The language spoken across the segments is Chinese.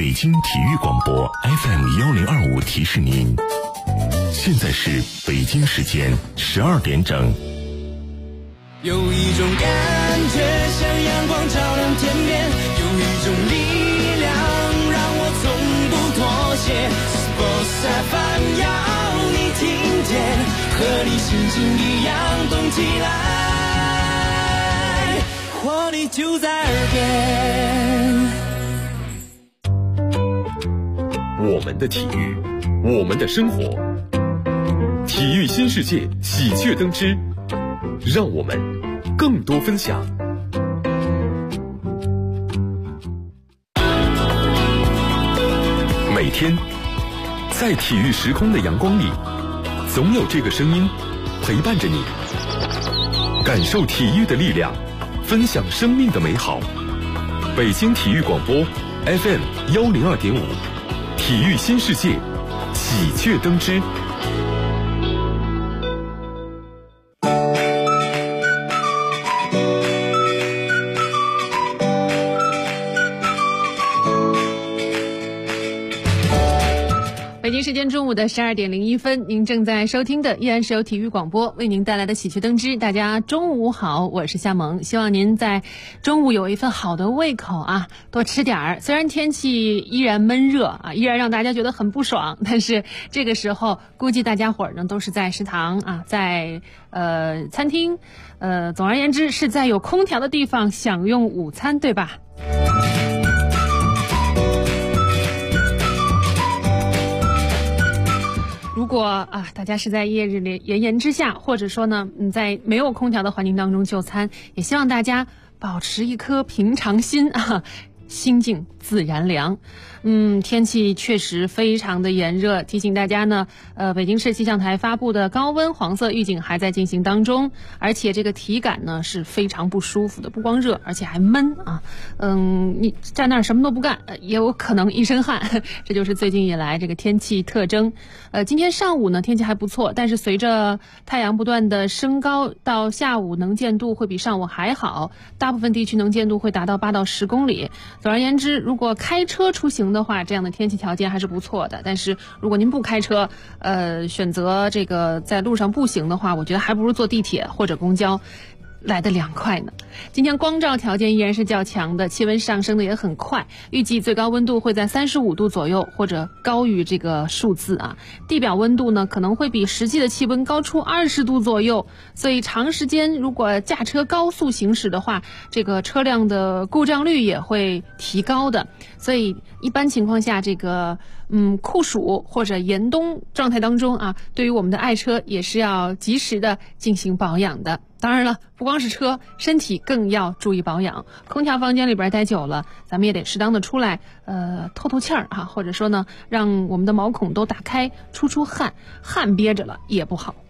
北京体育广播 FM1025提示您，现在是北京时间12点整。 有一种感觉像阳光照亮天边，有一种力量让我从不妥协。Sports FM 要你听见，和你心情一样动起来，活力就在耳边。 我们的体育，我们的生活，体育新世界喜鹊登枝，让我们更多分享。每天在体育时空的阳光里，总有这个声音陪伴着你，感受体育的力量，分享生命的美好。北京体育广播 FM102.5，体育新世界喜鹊登枝。 北京时间中午的12点01分，您正在收听的依然是由体育广播为您带来的喜鹊登枝。大家中午好，我是夏萌，希望您在中午有一份好的胃口啊，多吃点儿。虽然天气依然闷热啊，依然让大家觉得很不爽，但是这个时候估计大家伙儿呢都是在食堂啊，在餐厅，总而言之是在有空调的地方享用午餐，对吧？如果啊，大家是在烈日炎炎之下，或者说呢，在没有空调的环境当中就餐，也希望大家保持一颗平常心啊，心静自然凉。天气确实非常的炎热，提醒大家呢，北京市气象台发布的高温黄色预警还在进行当中，而且这个体感呢是非常不舒服的，不光热，而且还闷啊。你站那儿什么都不干，也有可能一身汗，这就是最近以来这个天气特征。今天上午呢天气还不错，但是随着太阳不断的升高，到下午能见度会比上午还好，大部分地区能见度会达到8到10公里。总而言之，如果开车出行的话，这样的天气条件还是不错的。但是如果您不开车，选择这个在路上步行的话，我觉得还不如坐地铁或者公交来得凉快呢。今天光照条件依然是较强的，气温上升的也很快，预计最高温度会在35度左右，或者高于这个数字啊。地表温度呢可能会比实际的气温高出20度左右，所以长时间如果驾车高速行驶的话，这个车辆的故障率也会提高的。所以一般情况下，这个酷暑或者严冬状态当中啊，对于我们的爱车也是要及时的进行保养的。当然了，不光是车，身体更要注意保养。空调房间里边待久了，咱们也得适当的出来透透气儿啊，或者说呢，让我们的毛孔都打开，出汗，汗憋着了也不好。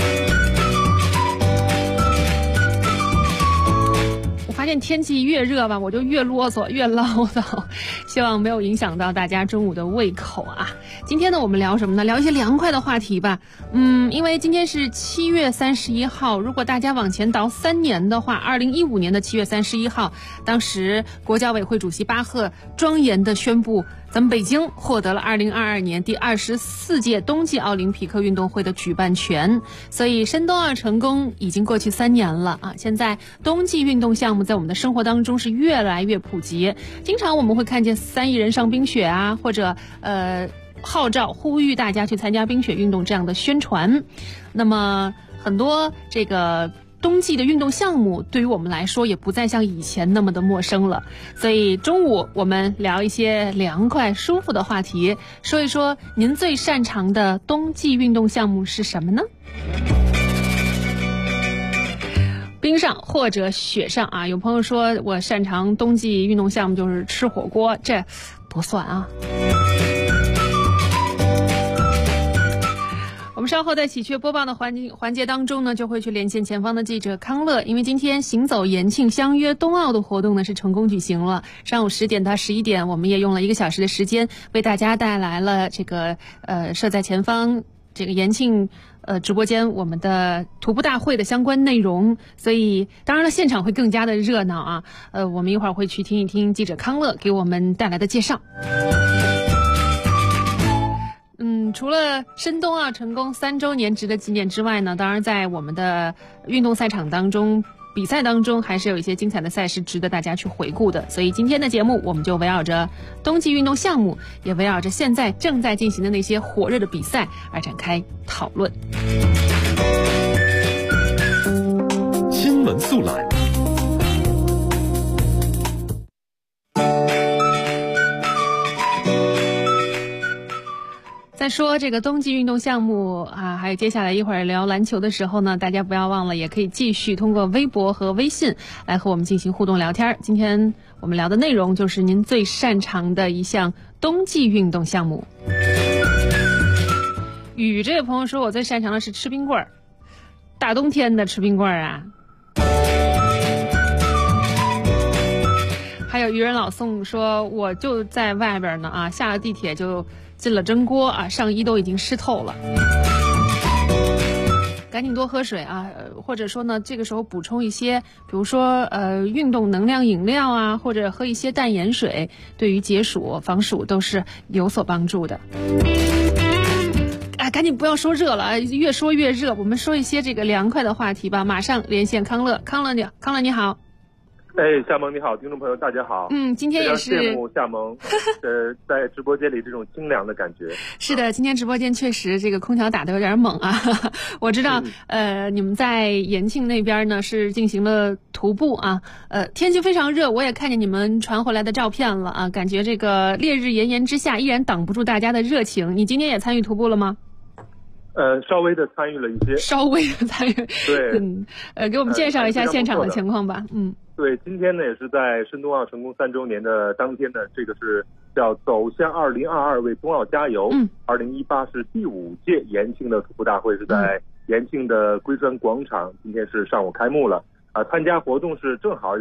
发现天气越热吧，我就越啰嗦越唠叨，希望没有影响到大家中午的胃口啊。今天呢我们聊什么呢？聊一些凉快的话题吧。因为今天是7月31号，如果大家往前倒3年的话，2015年的7月31号，当时国教委会主席巴赫庄严地宣布，咱们北京获得了2022年第24届冬季奥林匹克运动会的举办权。所以申冬奥成功已经过去3年了啊，现在冬季运动项目在我们的生活当中是越来越普及，经常我们会看见3亿人上冰雪啊，或者号召呼吁大家去参加冰雪运动这样的宣传。那么很多这个冬季的运动项目对于我们来说也不再像以前那么的陌生了，所以中午我们聊一些凉快舒服的话题，说一说您最擅长的冬季运动项目是什么呢？冰上或者雪上啊，有朋友说我擅长冬季运动项目就是吃火锅，这不算啊。我们稍后在喜鹊播报的环节当中呢，就会去连线前方的记者康乐，因为今天行走延庆相约冬奥的活动呢是成功举行了。上午10点到11点，我们也用了1个小时的时间，为大家带来了这个设在前方这个延庆直播间我们的徒步大会的相关内容。所以当然了，现场会更加的热闹啊。我们一会儿会去听一听记者康乐给我们带来的介绍。 除了申冬奥成功3周年值得纪念之外呢，当然在我们的运动赛场当中，比赛当中还是有一些精彩的赛事值得大家去回顾的。所以今天的节目我们就围绕着冬季运动项目，也围绕着现在正在进行的那些火热的比赛而展开讨论。 新闻速览。 在说这个冬季运动项目啊，还有接下来一会儿聊篮球的时候呢，大家不要忘了，也可以继续通过微博和微信来和我们进行互动聊天。今天我们聊的内容就是您最擅长的一项冬季运动项目。雨这位朋友说，我最擅长的是吃冰棍儿，大冬天的吃冰棍儿啊。还有渔人老宋说，我就在外边呢啊，下了地铁就进了蒸锅啊，上衣都已经湿透了，赶紧多喝水啊，或者说呢，这个时候补充一些，比如说运动能量饮料啊，或者喝一些淡盐水，对于解暑防暑都是有所帮助的。赶紧不要说热了，越说越热，我们说一些这个凉快的话题吧。马上连线康乐，康乐你好。 夏萌你好，听众朋友大家好。 今天也是羡慕夏萌，在直播间里这种清凉的感觉。 是的，今天直播间确实这个空调打得有点猛啊。我知道，你们在延庆那边呢是进行了徒步啊，天气非常热，我也看见你们传回来的照片了啊，感觉这个烈日炎炎之下依然挡不住大家的热情。你今天也参与徒步了吗？ 稍微的参与了一些。稍微的参与。 对。给我们介绍一下现场的情况吧。 对，今天呢也是在申冬奥成功3周年的当天呢，这个是叫走向2022为冬奥加油。2018是第5届延庆的徒步大会是在延庆的归川广场，今天是上午开幕了。参加活动是正好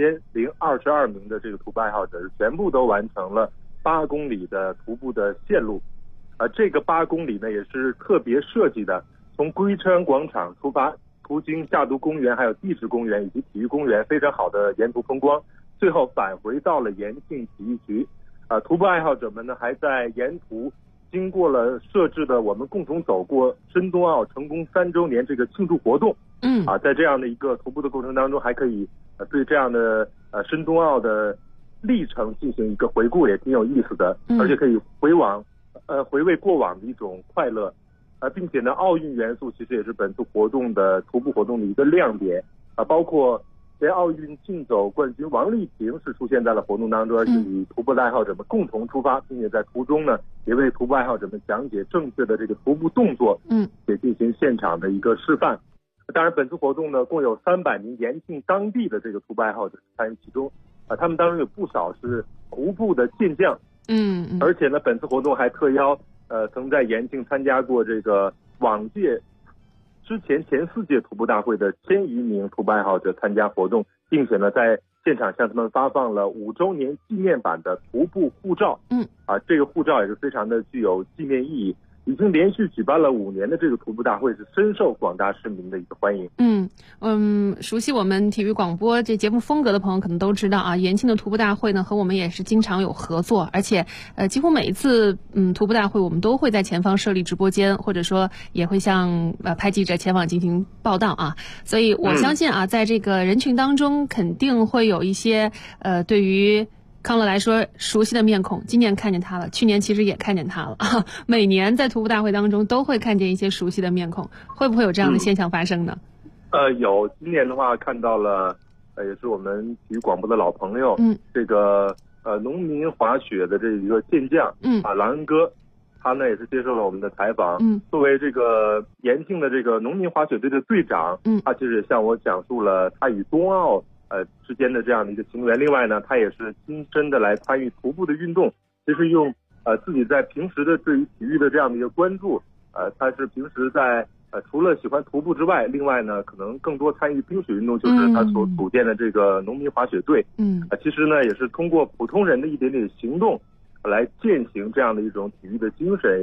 2022名的这个徒步爱好者全部都完成了8公里的徒步的线路。这个8公里呢也是特别设计的，从归川广场出发，途经夏都公园、还有地质公园以及体育公园，非常好的沿途风光，最后返回到了延庆体育局。徒步爱好者们呢还在沿途经过了设置的我们共同走过申冬奥成功3周年这个庆祝活动。在这样的一个徒步的过程当中，还可以对这样的申冬奥的历程进行一个回顾，也挺有意思的。而且可以回味过往的一种快乐。并且呢，奥运元素其实也是本次活动的徒步活动的一个亮点。包括前奥运竞走冠军王励勤是出现在了活动当中，而且与徒步爱好者们共同出发，并且在途中呢，也为徒步爱好者们讲解正确的这个徒步动作，也进行现场的一个示范。当然，本次活动呢，共有300名延庆当地的这个徒步爱好者参与其中。他们当中有不少是徒步的健将。而且呢，本次活动还特邀曾在延庆参加过这个往届之前4届徒步大会的1000余名徒步爱好者参加活动，并且呢在现场向他们发放了5周年纪念版的徒步护照。这个护照也是非常的具有纪念意义。已经连续举办了5年的这个徒步大会是深受广大市民的一个欢迎。 熟悉我们体育广播这节目风格的朋友可能都知道啊，延庆的徒步大会呢和我们也是经常有合作，而且几乎每一次徒步大会我们都会在前方设立直播间，或者说也会向派记者前往进行报道啊。所以我相信啊，在这个人群当中肯定会有一些对于康乐来说熟悉的面孔，今年看见他了，去年其实也看见他了。每年在徒步大会当中都会看见一些熟悉的面孔，会不会有这样的现象发生呢？ 有，今年的话看到了，也是我们体育广播的老朋友，这个农民滑雪的这一个健将，郎恩哥，他呢也是接受了我们的采访。作为这个延庆的这个农民滑雪队的队长，他其实也向我讲述了他与冬奥之间的这样的一个情缘。另外呢，他也是亲身的来参与徒步的运动，其实用自己在平时的对于体育的这样的一个关注，他是平时在除了喜欢徒步之外，另外呢可能更多参与冰雪运动，就是他所组建的这个农民滑雪队。其实呢也是通过普通人的一点点行动来践行这样的一种体育的精神，也是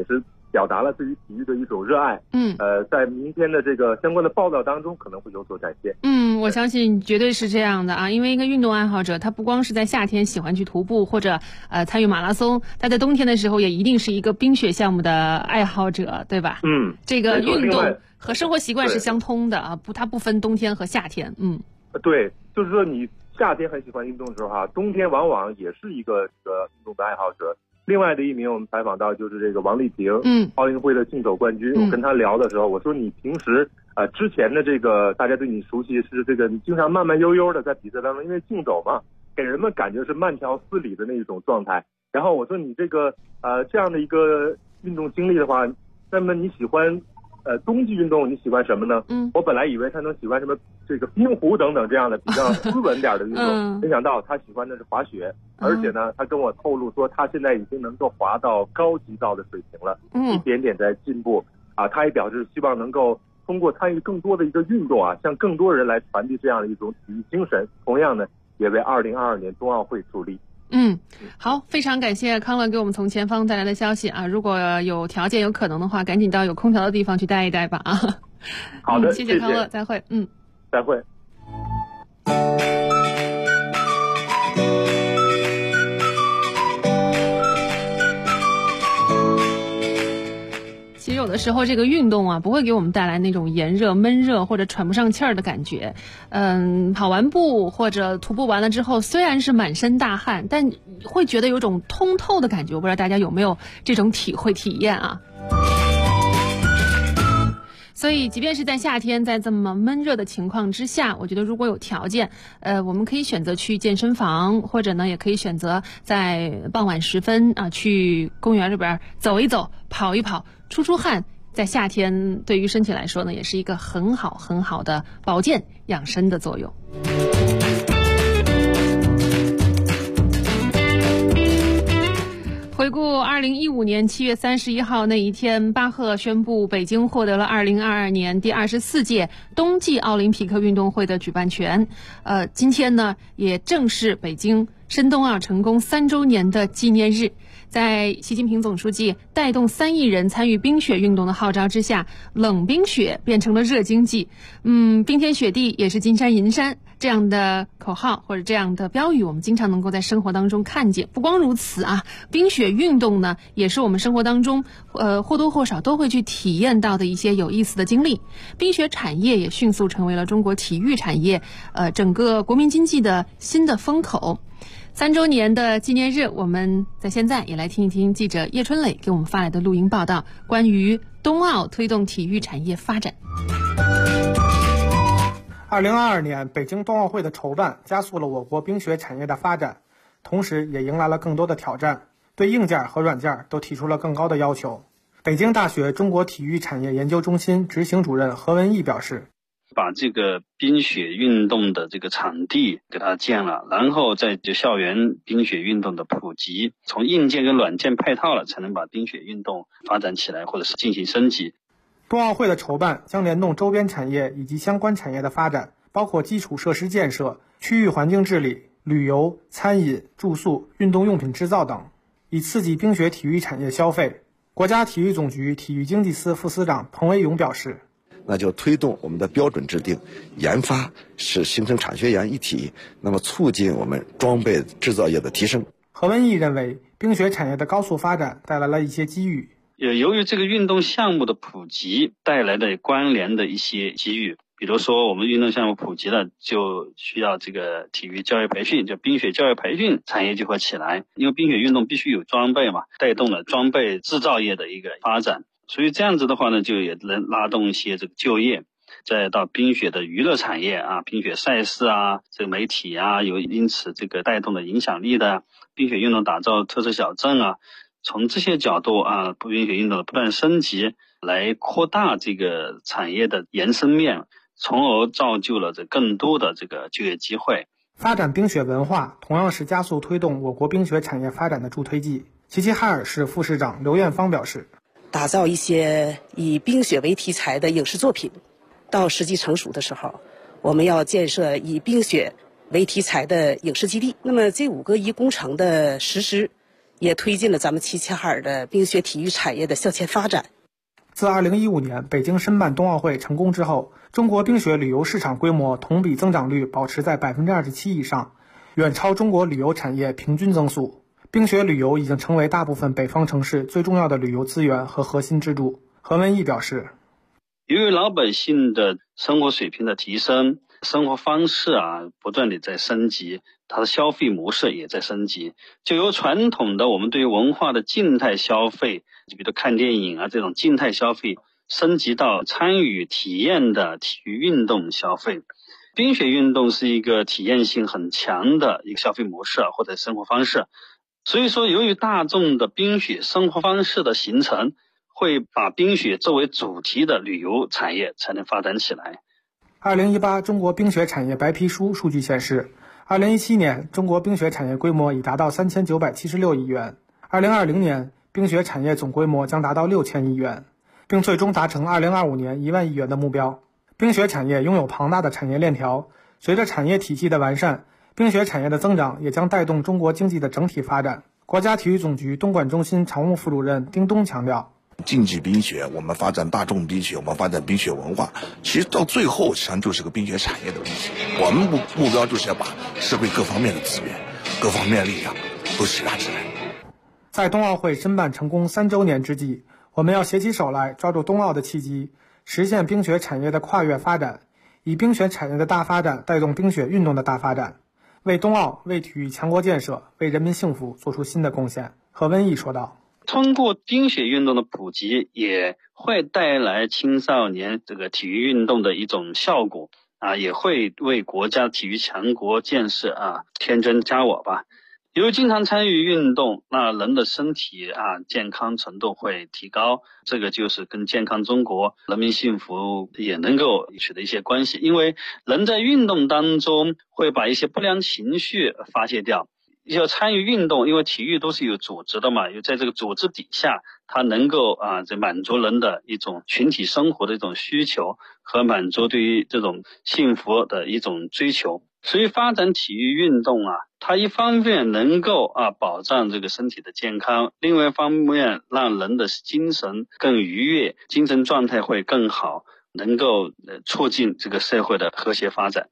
表达了对于体育的一种热爱。在明天的这个相关的报道当中可能会有所展现。 我相信绝对是这样的啊，因为一个运动爱好者，他不光是在夏天喜欢去徒步或者参与马拉松，他在冬天的时候也一定是一个冰雪项目的爱好者，对吧？这个运动和生活习惯是相通的啊，它不分冬天和夏天。 对，就是说你夏天很喜欢运动的时候冬天往往也是一个运动的爱好者。另外的一名我们采访到就是这个王励平，奥运会的竞走冠军。我跟他聊的时候，我说你平时之前的这个大家对你熟悉是这个你经常慢慢悠悠的在比赛当中，因为竞走嘛，给人们感觉是慢条斯理的那种状态。然后我说你这个这样的一个运动经历的话，那么你喜欢冬季运动你喜欢什么呢？我本来以为他能喜欢什么这个冰壶等等这样的比较斯文点的运动，没想到他喜欢的是滑雪，而且呢，他跟我透露说他现在已经能够滑到高级道的水平了，一点点在进步他也表示希望能够通过参与更多的一个运动向更多人来传递这样的一种体育精神，同样呢，也为2022年冬奥会助力。 好，非常感谢康乐给我们从前方带来的消息啊！如果有条件有可能的话，赶紧到有空调的地方去待一待吧啊！ 好的， 谢谢康乐，再会。 再会。 其实有的时候这个运动不会给我们带来那种炎热、闷热或者喘不上气儿的感觉。跑完步或者徒步完了之后，虽然是满身大汗，但会觉得有种通透的感觉。我不知道大家有没有这种体验啊？所以即便是在夏天，在这么闷热的情况之下，我觉得如果有条件，我们可以选择去健身房，或者呢也可以选择在傍晚时分去公园里边走一走、跑一跑、出出汗。在夏天对于身体来说呢，也是一个很好的保健养生的作用。回顾2015年7月31号那一天，巴赫宣布北京获得了2022年第24届冬季奥林匹克运动会的举办权。今天呢，也正是北京申冬奥成功3周年的纪念日。在习近平总书记带动3亿人参与冰雪运动的号召之下，冷冰雪变成了热经济。冰天雪地也是金山银山，这样的口号或者这样的标语，我们经常能够在生活当中看见。不光如此冰雪运动呢，也是我们生活当中或多或少都会去体验到的一些有意思的经历。冰雪产业也迅速成为了中国体育产业整个国民经济的新的风口。3周年的纪念日，我们在现在也来听一听记者叶春磊给我们发来的录音报道，关于冬奥推动体育产业发展。 2022年北京冬奥会的筹办加速了我国冰雪产业的发展，同时也迎来了更多的挑战，对硬件和软件都提出了更高的要求。北京大学中国体育产业研究中心执行主任何文义表示， 把这个冰雪运动的这个场地给它建了，然后在校园冰雪运动的普及，从硬件跟软件配套了，才能把冰雪运动发展起来，或者是进行升级。 冬奥会的筹办将联动周边产业以及相关产业的发展，包括基础设施建设、区域环境治理、旅游、餐饮、住宿、运动用品制造等，以刺激冰雪体育产业消费。国家体育总局体育经济司副司长彭维勇表示， 那就推动我们的标准制定、研发，使形成产学研一体，那么促进我们装备制造业的提升。 何文义认为，冰雪产业的高速发展带来了一些机遇。 由于这个运动项目的普及带来的关联的一些机遇，比如说我们运动项目普及了，就需要这个体育教育培训，就冰雪教育培训产业就会起来，因为冰雪运动必须有装备嘛，带动了装备制造业的一个发展。所以这样子的话呢，就也能拉动一些这个就业，再到冰雪的娱乐产业冰雪赛事这个媒体有因此这个带动的影响力的，冰雪运动打造特色小镇从这些角度冰雪运动的不断升级，来扩大这个产业的延伸面，从而造就了这更多的这个就业机会。 发展冰雪文化同样是加速推动我国冰雪产业发展的助推剂。齐齐哈尔市副市长刘艳芳表示， 打造一些以冰雪为题材的影视作品，到时机成熟的时候，我们要建设以冰雪为题材的影视基地。那么这5个1工程的实施， 也推进了咱们齐齐哈尔的冰雪体育产业的向前发展。 自2015年北京申办冬奥会成功之后，中国冰雪旅游市场规模同比增长率保持在 27% 以上，远超中国旅游产业平均增速。冰雪旅游已经成为大部分北方城市最重要的旅游资源和核心支柱。何文义表示， 由于老百姓的生活水平的提升，生活方式不断地在升级，它的消费模式也在升级，就由传统的我们对于文化的静态消费，就比如看电影这种静态消费，升级到参与体验的体育运动消费。冰雪运动是一个体验性很强的一个消费模式或者生活方式，所以说由于大众的冰雪生活方式的形成，会把冰雪作为主题的旅游产业才能发展起来。 2018中国冰雪产业白皮书数据显示，2017年中国冰雪产业规模已达到3976亿元，2020年冰雪产业总规模将达到6000亿元，并最终达成2025年1万亿元的目标。冰雪产业拥有庞大的产业链条，随着产业体系的完善，冰雪产业的增长也将带动中国经济的整体发展。国家体育总局东莞中心常务副主任丁东强调， 竞技冰雪，我们发展大众冰雪，我们发展冰雪文化，其实到最后实际上就是个冰雪产业的问题。我们目标就是要把社会各方面的资源、各方面的力量都施加起来。 在冬奥会申办成功3周年之际，我们要携起手来，抓住冬奥的契机，实现冰雪产业的跨越发展，以冰雪产业的大发展带动冰雪运动的大发展，为冬奥、为体育强国建设、为人民幸福做出新的贡献。何文义说道。 通过冰雪运动的普及，也会带来青少年这个体育运动的一种效果也会为国家体育强国建设添砖加瓦吧。由于经常参与运动，那人的身体健康程度会提高，这个就是跟健康中国、人民幸福也能够取得一些关系。因为人在运动当中会把一些不良情绪发泄掉，要参与运动，因为体育都是有组织的嘛，有在这个组织底下，它能够满足人的一种群体生活的一种需求和满足对于这种幸福的一种追求。所以发展体育运动它一方面能够保障这个身体的健康，另外一方面让人的精神更愉悦，精神状态会更好，能够促进这个社会的和谐发展。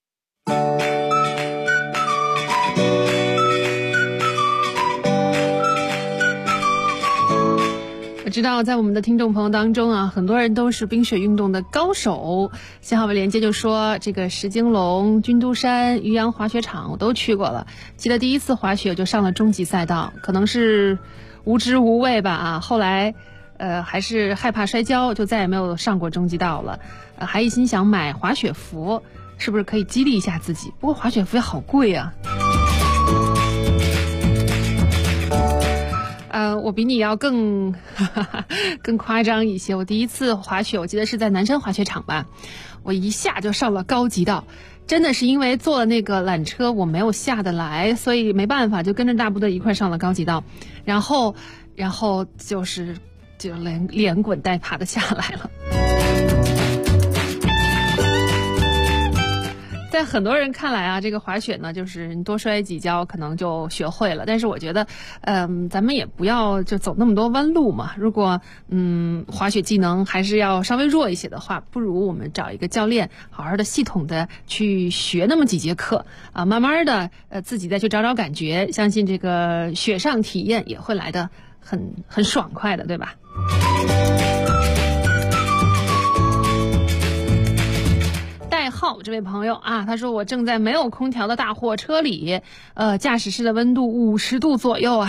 我知道在我们的听众朋友当中很多人都是冰雪运动的高手。幸好我们连接就说，这个石金龙、军都山、渔阳滑雪场我都去过了。记得第一次滑雪就上了中级赛道，可能是无知无畏吧后来还是害怕摔跤，就再也没有上过中级道了。还一心想买滑雪服，是不是可以激励一下自己？不过滑雪服也好贵啊。我比你要更夸张一些。我第一次滑雪，我记得是在南山滑雪场吧，我一下就上了高级道，真的是因为坐了那个缆车我没有下得来，所以没办法就跟着大部队一块上了高级道，然后就连滚带爬的下来了。在很多人看来这个滑雪呢，就是你多摔几跤可能就学会了。但是我觉得，咱们也不要就走那么多弯路嘛。如果滑雪技能还是要稍微弱一些的话，不如我们找一个教练，好好的系统的去学那么几节课慢慢的自己再去找找感觉，相信这个雪上体验也会来得很爽快的，对吧？代号这位朋友他说我正在没有空调的大货车里，驾驶室的温度50度左右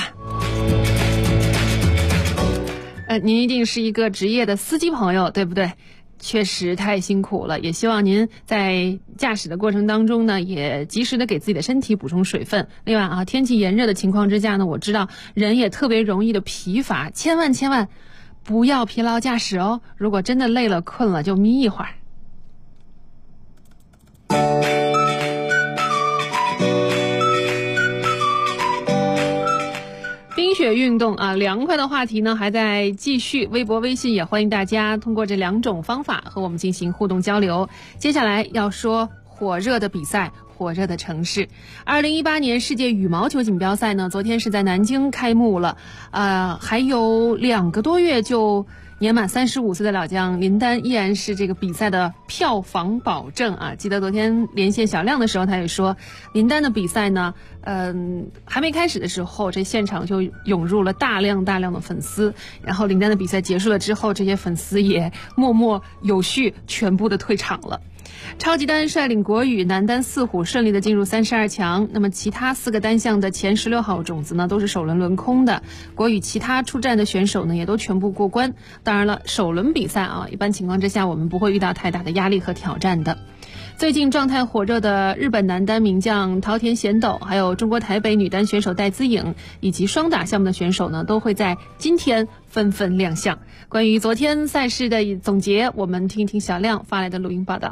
您一定是一个职业的司机朋友，对不对？确实太辛苦了，也希望您在驾驶的过程当中呢，也及时的给自己的身体补充水分。另外天气炎热的情况之下呢，我知道人也特别容易的疲乏，千万不要疲劳驾驶哦。如果真的累了困了，就眯一会儿。冰雪运动凉快的话题呢还在继续，微博微信也欢迎大家通过这2种方法和我们进行互动交流。接下来要说火热的比赛火热的城市。2018年世界羽毛球锦标赛呢，昨天是在南京开幕了，还有2个多月就年满35岁的老将林丹依然是这个比赛的票房保证啊！记得昨天连线小亮的时候，他也说，林丹的比赛呢，还没开始的时候，这现场就涌入了大量的粉丝，然后林丹的比赛结束了之后，这些粉丝也默默有序全部的退场了。超级单率领国羽男单4虎顺利的进入32强，那么其他4个单项的前16号种子呢，都是首轮轮空的。国羽其他出战的选手呢，也都全部过关。当然了，首轮比赛啊，一般情况之下我们不会遇到太大的压力和挑战的。最近状态火热的日本男单名将桃田贤斗，还有中国台北女单选手戴资颖，以及双打项目的选手呢，都会在今天纷纷亮相。关于昨天赛事的总结，我们听一听小亮发来的录音报道。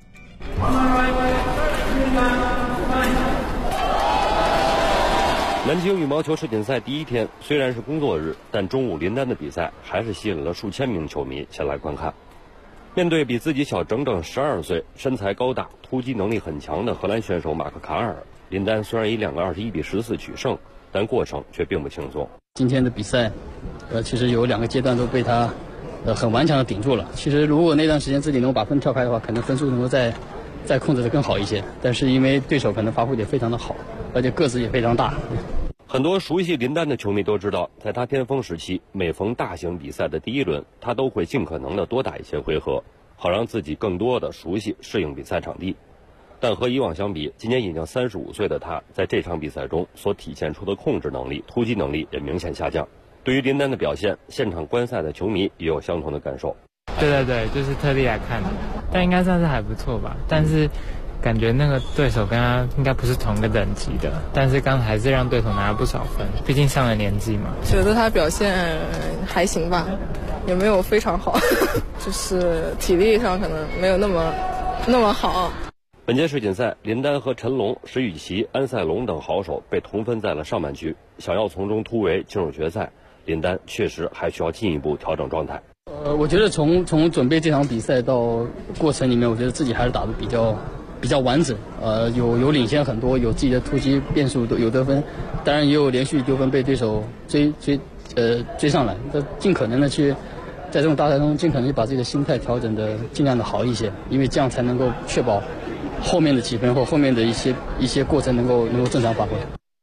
南京羽毛球世锦赛第一天虽然是工作日，但中午林丹的比赛还是吸引了数千名球迷前来观看。面对比自己小整整12岁、身材高大、突击能力很强的荷兰选手马克卡尔，林丹虽然以2个21比14取胜，但过程却并不轻松。 今天的比赛，其实有2个阶段都被他很顽强的顶住了。其实如果那段时间自己能把分跳开的话，可能分数能够再控制得更好一些。但是因为对手可能发挥得非常的好，而且个子也非常大。 很多熟悉林丹的球迷都知道，在他巅峰时期，每逢大型比赛的第一轮，他都会尽可能的多打一些回合，好让自己更多的熟悉适应比赛场地。但和以往相比，今年已经35岁的他，在这场比赛中所体现出的控制能力、突击能力也明显下降。对于林丹的表现，现场观赛的球迷也有相同的感受。 对，就是特地来看的，但应该算是还不错吧。但是感觉那个对手跟他应该不是同个等级的，但是刚才还是让对手拿了不少分，毕竟上了年纪嘛。 觉得他表现还行吧，也没有非常好，就是体力上可能没有那么好。 本届世锦赛，林丹和陈龙、石宇奇、安赛龙等好手被同分在了上半区，想要从中突围进入决赛，林丹确实还需要进一步调整状态。 我觉得从准备这场比赛到过程里面，我觉得自己还是打得比较完整，有领先很多，有自己的突击变数，有得分，当然也有连续丢分被对手追上来，尽可能的去在这种大赛中尽可能把自己的心态调整的尽量的好一些，因为这样才能够确保后面的几分或后面的一些过程能够正常发挥。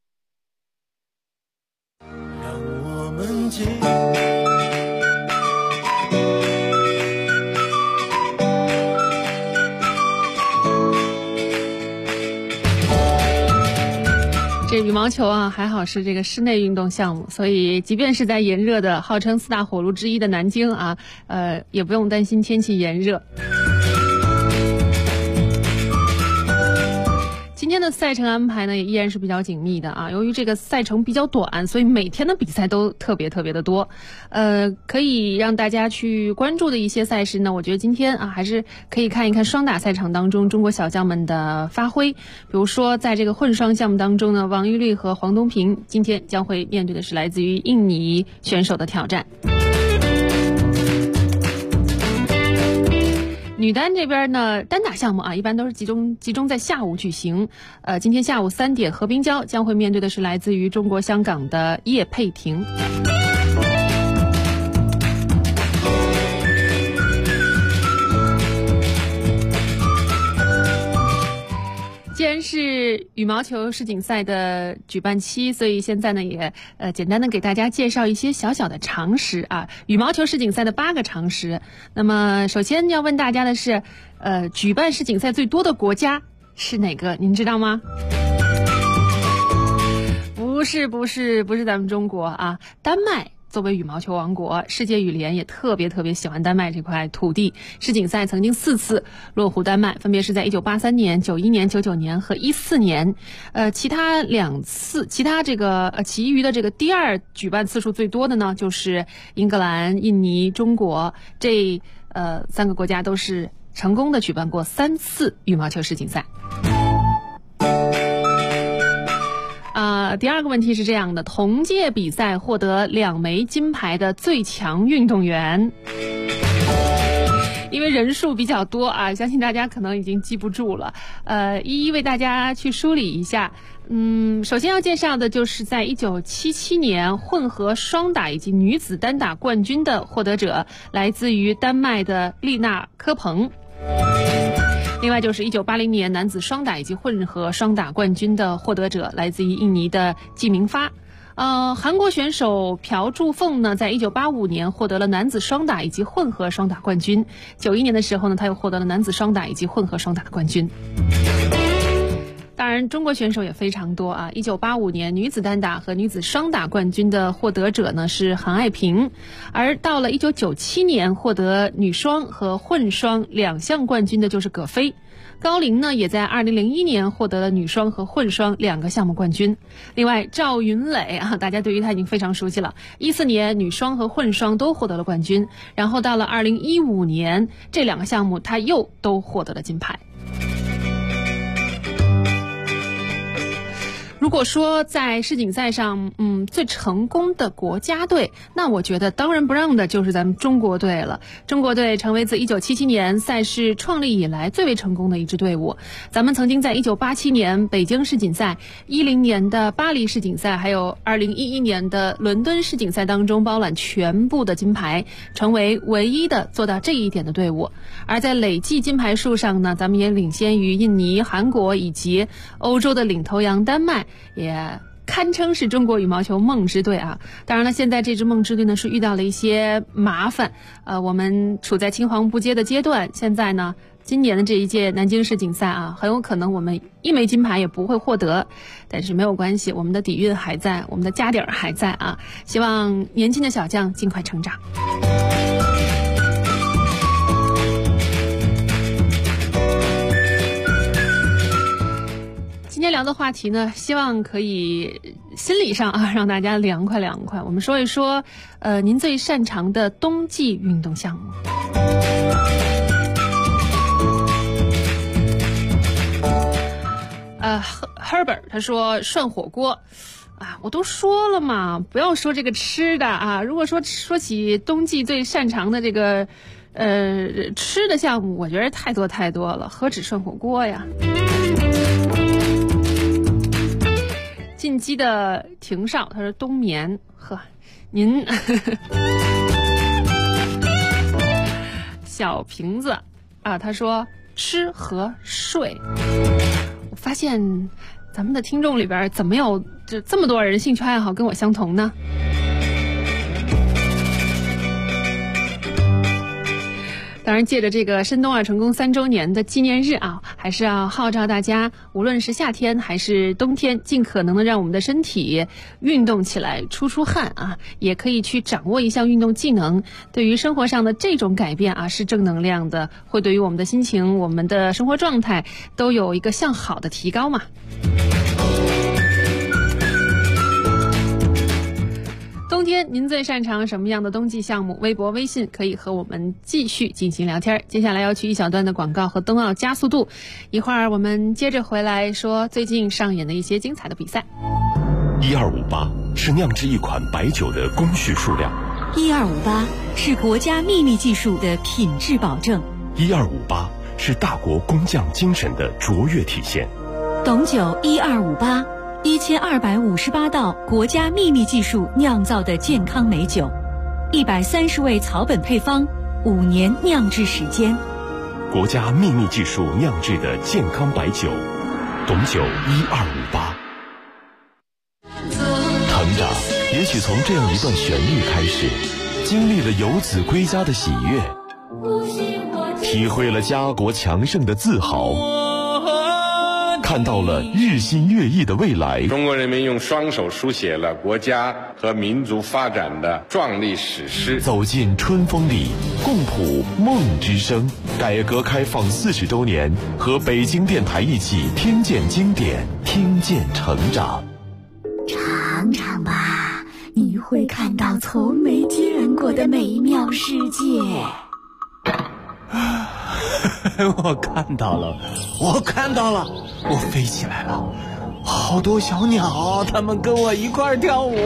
让我们这羽毛球啊，还好是这个室内运动项目，所以即便是在炎热的号称4大火炉之一的南京啊，也不用担心天气炎热。今天的赛程安排呢，也依然是比较紧密的啊。由于这个赛程比较短，所以每天的比赛都特别的多。可以让大家去关注的一些赛事呢，我觉得今天啊，还是可以看一看双打赛场当中中国小将们的发挥。比如说，在这个混双项目当中呢，王玉律和黄东萍今天将会面对的是来自于印尼选手的挑战。女单这边呢，单打项目啊，一般都是集中在下午举行。今天下午3点，何冰娇将会面对的是来自于中国香港的叶佩婷。既然是羽毛球世锦赛的举办期，所以现在呢也简单的给大家介绍一些小小的常识啊，羽毛球世锦赛的8个常识。那么首先要问大家的是，举办世锦赛最多的国家是哪个？您知道吗？不是咱们中国啊，丹麦。作为羽毛球王国，世界羽联也特别喜欢丹麦这块土地。世锦赛曾经4次落户丹麦，分别是在1983年、91年、99年和14年。其他2次，其余的这个第2举办次数最多的呢，就是英格兰、印尼、中国这3个国家都是成功的举办过3次羽毛球世锦赛。第2个问题是这样的，同届比赛获得2枚金牌的最强运动员。 因为人数比较多啊，相信大家可能已经记不住了。一一为大家去梳理一下。首先要介绍的就是在1977年混合双打以及女子单打冠军的获得者，来自于丹麦的丽娜科彭。另外就是1980年男子双打以及混合双打冠军的获得者，来自于印尼的季明发。韩国选手朴柱凤呢，在1985年获得了男子双打以及混合双打冠军。91年的时候呢，他又获得了男子双打以及混合双打的冠军。当然中国选手也非常多啊！1985年女子单打和女子双打冠军的获得者呢是韩爱萍，而到了1997年获得女双和混双2项冠军的就是葛飞。高龄呢也在2001年获得了女双和混双2个项目冠军。另外赵云磊啊，大家对于他已经非常熟悉了，14年女双和混双都获得了冠军，然后到了2015年这2个项目他又都获得了金牌。如果说在世锦赛上，最成功的国家队，那我觉得当仁不让的就是咱们中国队了。中国队成为自1977年赛事创立以来最为成功的一支队伍。咱们曾经在1987年北京世锦赛、10年的巴黎世锦赛，还有2011年的伦敦世锦赛当中包揽全部的金牌，成为唯一的做到这一点的队伍。而在累计金牌数上呢，咱们也领先于印尼、韩国以及欧洲的领头羊丹麦，也堪称是中国羽毛球梦之队啊！当然了，现在这支梦之队呢是遇到了一些麻烦，我们处在青黄不接的阶段。现在呢，今年的这一届南京世锦赛啊，很有可能我们一枚金牌也不会获得，但是没有关系，我们的底蕴还在，我们的家底儿还在啊！希望年轻的小将尽快成长。今天聊的话题呢，希望可以心理上啊让大家凉快凉快。我们说一说，您最擅长的冬季运动项目。Herbert 他说涮火锅啊，我都说了嘛，不要说这个吃的啊。如果说起冬季最擅长的这个吃的项目，我觉得太多了，何止涮火锅呀。进击的庭少他说冬眠，呵，您小瓶子啊，他说吃和睡。我发现咱们的听众里边怎么有这么多人兴趣爱好跟我相同呢？当然借着这个申冬奥成功3周年的纪念日啊，还是要号召大家，无论是夏天还是冬天，尽可能的让我们的身体运动起来，出汗啊，也可以去掌握一项运动技能。对于生活上的这种改变啊，是正能量的，会对于我们的心情、我们的生活状态都有一个向好的提高嘛。冬天您最擅长什么样的冬季项目？微博微信可以和我们继续进行聊天。接下来要去一小段的广告和冬奥加速度，一会儿我们接着回来说最近上演的一些精彩的比赛。 1258是酿制一款白酒的工序数量 ，1258是国家秘密技术的品质保证 ，1258是大国工匠精神的卓越体现。 董酒1258，1258道国家秘密技术酿造的健康美酒，130味草本配方，5年酿制时间。 国家秘密技术酿制的健康白酒，董酒1258。成长也许从这样一段旋律开始，经历了游子归家的喜悦，体会了家国强盛的自豪，看到了日新月异的未来。 中国人民用双手书写了国家和民族发展的壮丽史诗。 走进春风里，共谱梦之声。改革开放40周年，和北京电台一起听见经典，听见成长。 尝尝吧，你会看到从没见过的美妙世界。 我看到了，我飞起来了，好多小鸟，它们跟我一块儿跳舞。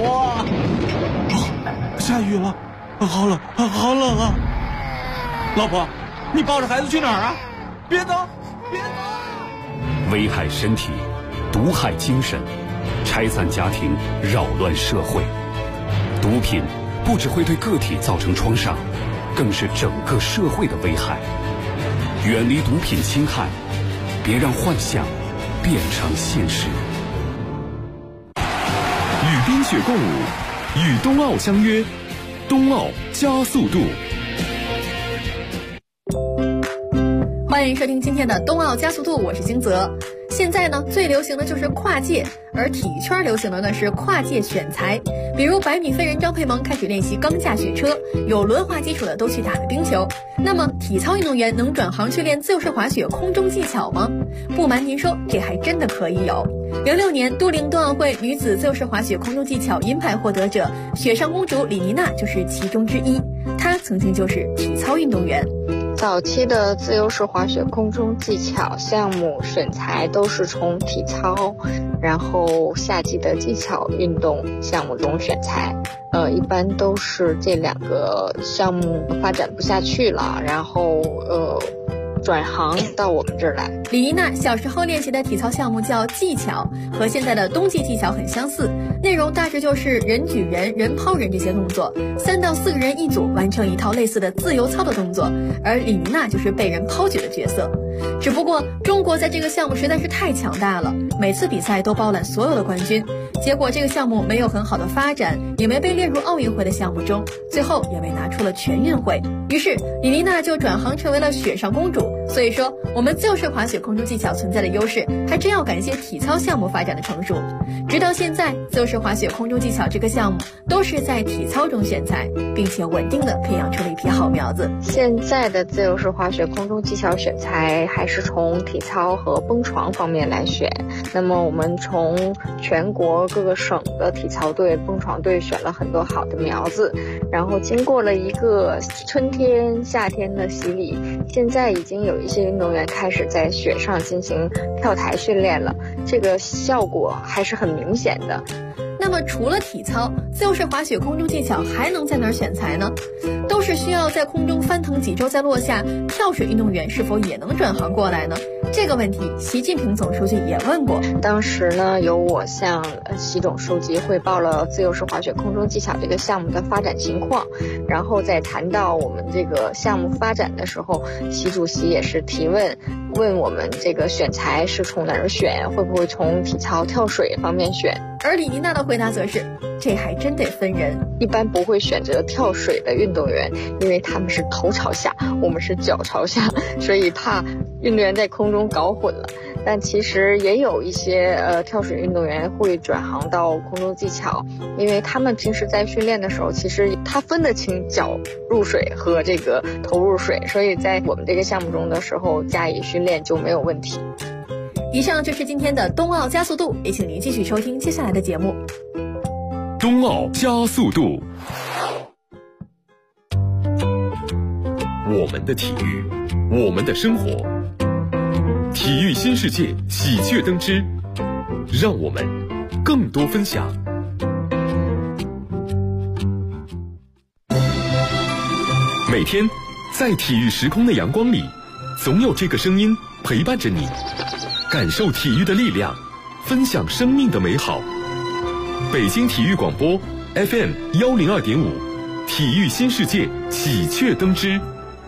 下雨了，好冷啊！老婆， 你抱着孩子去哪儿啊？别走，别走！ 危害身体，毒害精神，拆散家庭，扰乱社会。毒品不只会对个体造成创伤，更是整个社会的危害。远离毒品侵害，别让幻想变成现实。与冰雪共舞，与冬奥相约，冬奥加速度。 欢迎收听今天的冬奥加速度，我是金泽。现在呢，最流行的就是跨界，而体育圈流行的呢是跨界选材。比如100米飞人张佩萌开始练习钢架雪车，有轮滑基础的都去打了冰球。那么体操运动员能转行去练自由式滑雪空中技巧吗？不瞒您说，这还真的可以有。06年都灵冬奥会女子自由式滑雪空中技巧银牌获得者雪上公主李妮娜就是其中之一，她曾经就是体操运动员。 早期的自由式滑雪空中技巧项目选材都是从体操，然后夏季的技巧运动项目中选材。一般都是这2个项目发展不下去了，然后转行到我们这儿来。 李妮娜小时候练习的体操项目叫技巧，和现在的冬季技巧很相似，内容大致就是人举人、人抛人这些动作，3到4个人一组完成一套类似的自由操的动作，而李妮娜就是被人抛举的角色。只不过中国在这个项目实在是太强大了，每次比赛都包揽所有的冠军，结果这个项目没有很好的发展，也没被列入奥运会的项目中，最后也被拿出了全运会。于是李妮娜就转行成为了雪上公主。所以说我们自由式滑雪空中技巧存在的优势还真要感谢体操项目发展的成熟。直到现在，自由式滑雪空中技巧这个项目都是在体操中选材，并且稳定的培养出了一批好苗子。 现在的自由式滑雪空中技巧选材还是从体操和蹦床方面来选。那么我们从全国各个省的体操队、蹦床队选了很多好的苗子，然后经过了一个春天、夏天的洗礼，现在已经有一些运动员开始在雪上进行跳台训练了，这个效果还是很明显的。 那么除了体操，自由式滑雪空中技巧还能在哪儿选材呢？都是需要在空中翻腾几周再落下，跳水运动员是否也能转行过来呢？这个问题习近平总书记也问过。 当时呢，由我向习总书记汇报了自由式滑雪空中技巧这个项目的发展情况，然后在谈到我们这个项目发展的时候，习主席也是提问我们这个选材是从哪儿选，会不会从体操跳水方面选。 而李妮娜的回答则是，这还真得分人， 一般不会选择跳水的运动员，因为他们是头朝下，我们是脚朝下，所以怕运动员在空中搞混了。但其实也有一些跳水运动员会转行到空中技巧，因为他们平时在训练的时候，其实他分得清脚入水和这个头入水，所以在我们这个项目中的时候加以训练就没有问题。 以上就是今天的冬奥加速度，也请您继续收听接下来的节目。 冬奥加速度，我们的体育，我们的生活，体育新世界喜鹊登枝，让我们更多分享。每天在体育时空的阳光里，总有这个声音陪伴着你，感受体育的力量，分享生命的美好。北京体育广播 FM 102.5，体育新世界喜鹊登枝。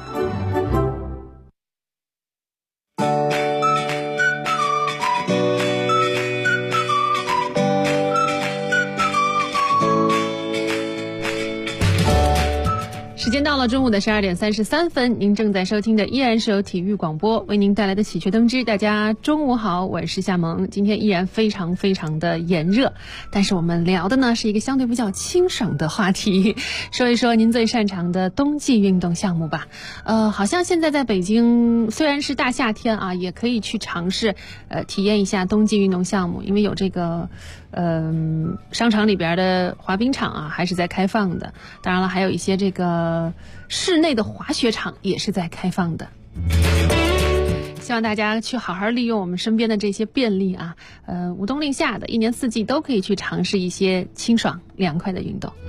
时间到了中午的12点33分，您正在收听的依然是由体育广播为您带来的喜鹊登枝。大家中午好，我是夏萌。今天依然非常非常的炎热，但是我们聊的呢是一个相对比较清爽的话题，说一说您最擅长的冬季运动项目吧。好像现在在北京虽然是大夏天啊，也可以去尝试体验一下冬季运动项目，因为有这个商场里边的滑冰场啊还是在开放的，当然了还有一些这个室内的滑雪场也是在开放的。希望大家去好好利用我们身边的这些便利啊，无冬令夏的一年四季都可以去尝试一些清爽凉快的运动。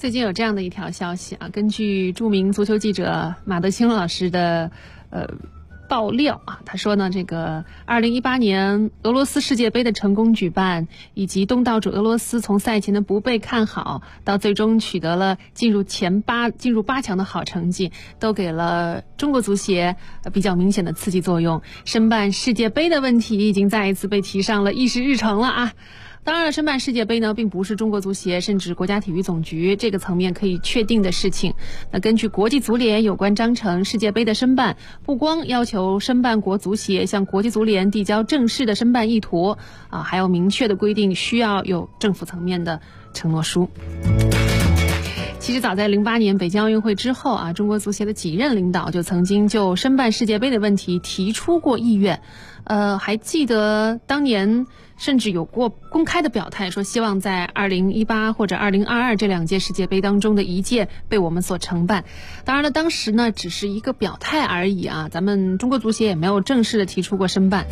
最近有这样的一条消息啊，根据著名足球记者马德清老师的爆料啊，他说呢，这个2018年俄罗斯世界杯的成功举办，以及东道主俄罗斯从赛前的不被看好到最终取得了进入8强的好成绩，都给了中国足协比较明显的刺激作用。申办世界杯的问题已经再一次被提上了议事日程了啊。当然了，申办世界杯呢，并不是中国足协甚至国家体育总局这个层面可以确定的事情。那根据国际足联有关章程，世界杯的申办不光要求申办国足协向国际足联递交正式的申办意图啊，还有明确的规定需要有政府层面的承诺书。其实早在08年北京奥运会之后啊，中国足协的几任领导就曾经就申办世界杯的问题提出过意愿。还记得当年甚至有过公开的表态，说希望在2018或者2022这2届世界杯当中的一届被我们所承办。当然了，当时呢只是一个表态而已啊，咱们中国足协也没有正式的提出过申办。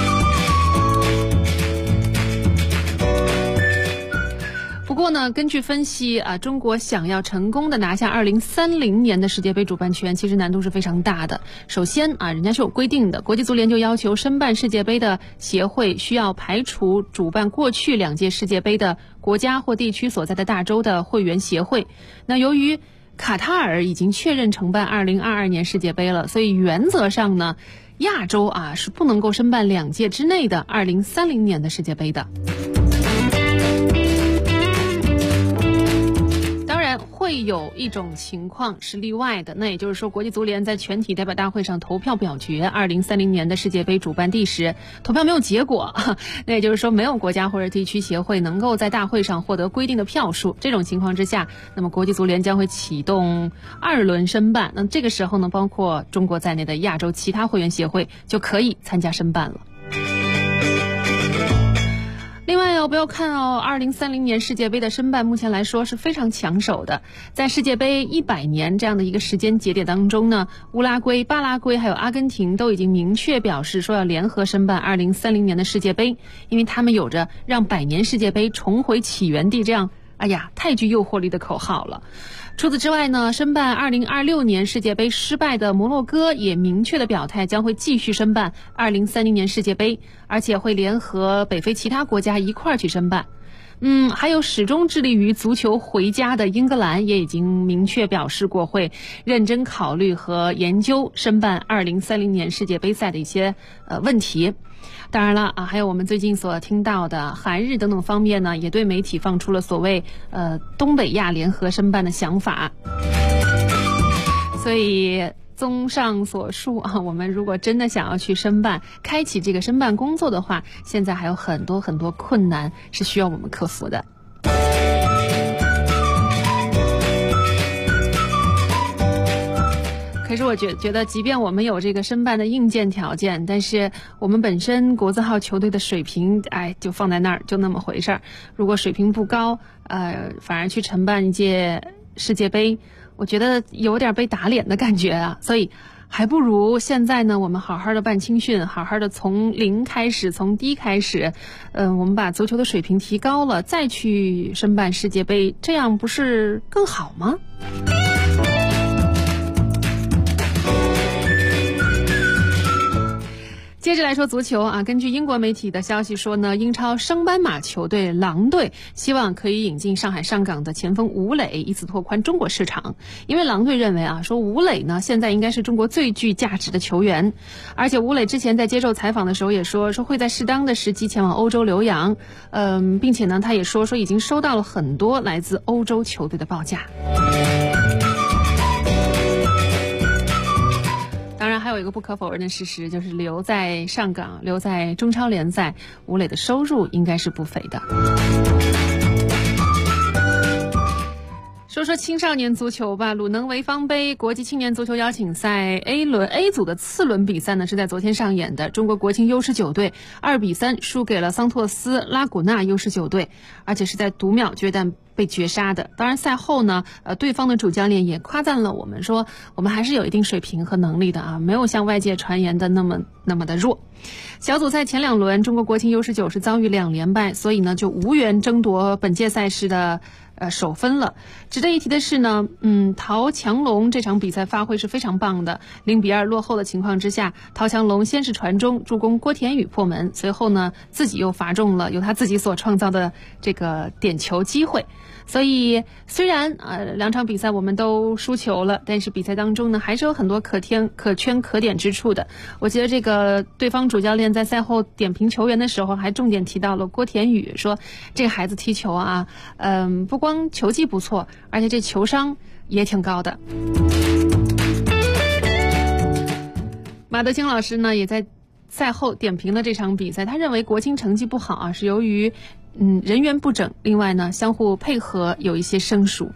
不过呢，根据分析啊，中国想要成功的拿下2030年的世界杯主办权，其实难度是非常大的。首先啊，人家是有规定的，国际足联就要求申办世界杯的协会需要排除主办过去2届世界杯的国家或地区所在的大洲的会员协会。那由于卡塔尔已经确认承办2022年世界杯了，所以原则上呢，亚洲啊是不能够申办2届之内的2030年的世界杯的。会有一种情况是例外的，那也就是说，国际足联在全体代表大会上投票表决2030年的世界杯主办地时，投票没有结果，那也就是说，没有国家或者地区协会能够在大会上获得规定的票数。这种情况之下，那么国际足联将会启动2轮申办。那这个时候呢，包括中国在内的亚洲其他会员协会就可以参加申办了。另外不要看2030年世界杯的申办目前来说是非常抢手的。在世界杯100年这样的一个时间节点当中呢，乌拉圭、巴拉圭还有阿根廷都已经明确表示说要联合申办2030年的世界杯，因为他们有着让100年世界杯重回起源地这样太具诱惑力的口号了。除此之外呢，申办2026年世界杯失败的摩洛哥也明确的表态将会继续申办2030年世界杯，而且会联合北非其他国家一块儿去申办。还有始终致力于足球回家的英格兰也已经明确表示过会认真考虑和研究申办2030年世界杯赛的一些问题。当然了还有我们最近所听到的韩日等等方面呢，也对媒体放出了所谓东北亚联合申办的想法。所以综上所述我们如果真的想要去申办，开启这个申办工作的话，现在还有很多很多困难是需要我们克服的。可是我觉得即便我们有这个申办的硬件条件，但是我们本身国字号球队的水平就放在那儿，就那么回事儿。如果水平不高反而去承办一届世界杯，我觉得有点被打脸的感觉啊。所以还不如现在呢，我们好好的办青训，好好的从零开始，从低开始我们把足球的水平提高了，再去申办世界杯，这样不是更好吗？接着来说足球根据英国媒体的消息说呢，英超升班马球队狼队希望可以引进上海上港的前锋吴磊，以此拓宽中国市场。因为狼队认为说吴磊呢现在应该是中国最具价值的球员，而且吴磊之前在接受采访的时候也说会在适当的时机前往欧洲留洋，并且呢他也说已经收到了很多来自欧洲球队的报价。当然还有一个不可否认的事实，就是留在上港，留在中超联赛，吴磊的收入应该是不菲的。说青少年足球吧，鲁能潍坊杯国际青年足球邀请赛 A 组的次轮比赛呢是在昨天上演的。中国国青 U19 队2-3输给了桑托斯拉古纳 U19 队，而且是在读秒决战被绝杀的。当然赛后呢对方的主教练也夸赞了我们，说我们还是有一定水平和能力的没有像外界传言的那么那么的弱。小组赛前2轮，中国国青 U19 是遭遇2连败，所以呢就无缘争夺本届赛事的首分了。值得一提的是呢，陶强龙这场比赛发挥是非常棒的，0-2落后的情况之下，陶强龙先是传中助攻郭田雨破门，随后呢自己又罚中了由他自己所创造的这个点球机会。所以虽然2场比赛我们都输球了，但是比赛当中呢还是有很多可圈可点之处的。我记得这个对方主教练在赛后点评球员的时候还重点提到了郭田雨，说这个孩子踢球啊，不光球技不错，而且这球商也挺高的。马德兴老师呢也在赛后点评了这场比赛，他认为国青成绩不好啊，是由于人员不整，另外呢相互配合有一些生疏。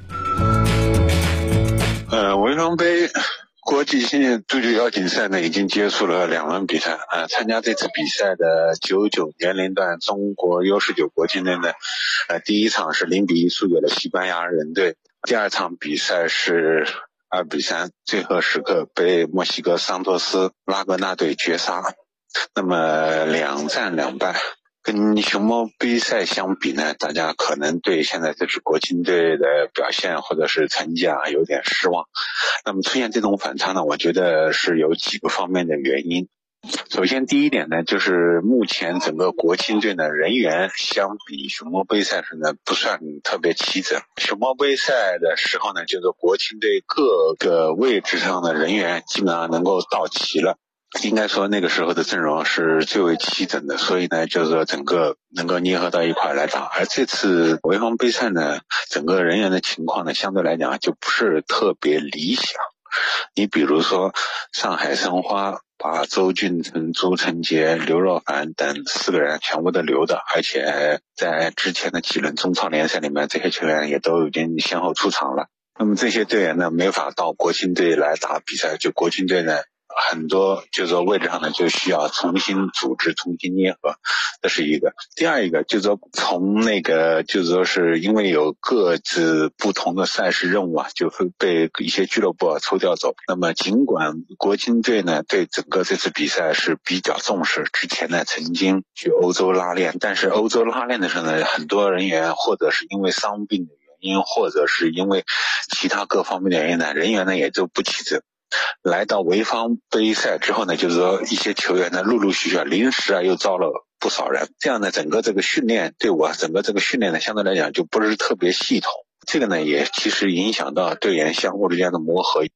潍坊杯国际青年足球邀请赛呢已经结束了2轮比赛。参加这次比赛的99年龄段中国 U19 国青队呢，第一场是0-1输给了西班牙人队，第2场比赛是2-3，最后时刻被墨西哥桑托斯拉格纳队绝杀。那么2战2败。跟熊猫杯赛相比呢，大家可能对现在这支国青队的表现或者是成绩有点失望。那么出现这种反差呢，我觉得是有几个方面的原因。首先第一点呢，就是目前整个国青队的人员相比熊猫杯赛时呢不算特别齐整。熊猫杯赛的时候呢，就是国青队各个位置上的人员基本上能够到齐了，应该说那个时候的阵容是最为齐整的，所以呢就是说整个能够捏合到一块来打。而这次潍坊杯赛呢，整个人员的情况呢相对来讲就不是特别理想。你比如说上海申花把周俊成、朱晨杰、刘若凡等4个人全部都留的，而且在之前的几轮中超联赛里面，这些球员也都已经先后出场了。那么这些队员呢没法到国青队来打比赛，就国青队呢很多就是说位置上呢就需要重新组织、重新捏合，这是一个。第二一个就是说从那个就是说是因为有各自不同的赛事任务就会被一些俱乐部抽调走。那么尽管国青队呢对整个这次比赛是比较重视，之前呢曾经去欧洲拉练，但是欧洲拉练的时候呢，很多人员或者是因为伤病的原因，或者是因为其他各方面的原因呢，人员呢也就不齐整。来到潍坊杯赛之后呢，就是说一些球员呢陆陆续续临时又招了不少人，这样呢整个这个训练队伍整个这个训练呢相对来讲就不是特别系统，这个呢也其实影响到队员相互之间的磨合。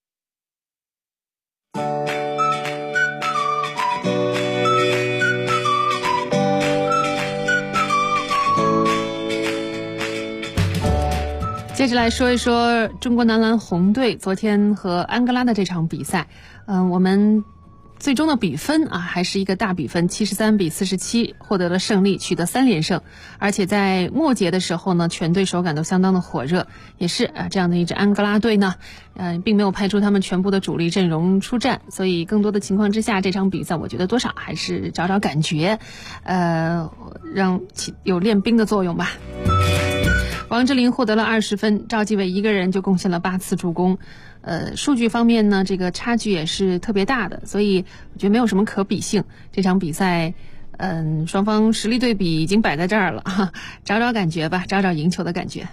接着来说一说中国男篮红队昨天和安哥拉的这场比赛。我们最终的比分还是一个大比分，73-47获得了胜利，取得3连胜。而且在末节的时候呢，全队手感都相当的火热，也是这样的一支安哥拉队呢，并没有派出他们全部的主力阵容出战，所以更多的情况之下，这场比赛我觉得多少还是找感觉，让有练兵的作用吧。王治林获得了20分，赵继伟一个人就贡献了8次助攻。数据方面呢，这个差距也是特别大的，所以我觉得没有什么可比性。这场比赛，双方实力对比已经摆在这儿了，找感觉吧，找赢球的感觉。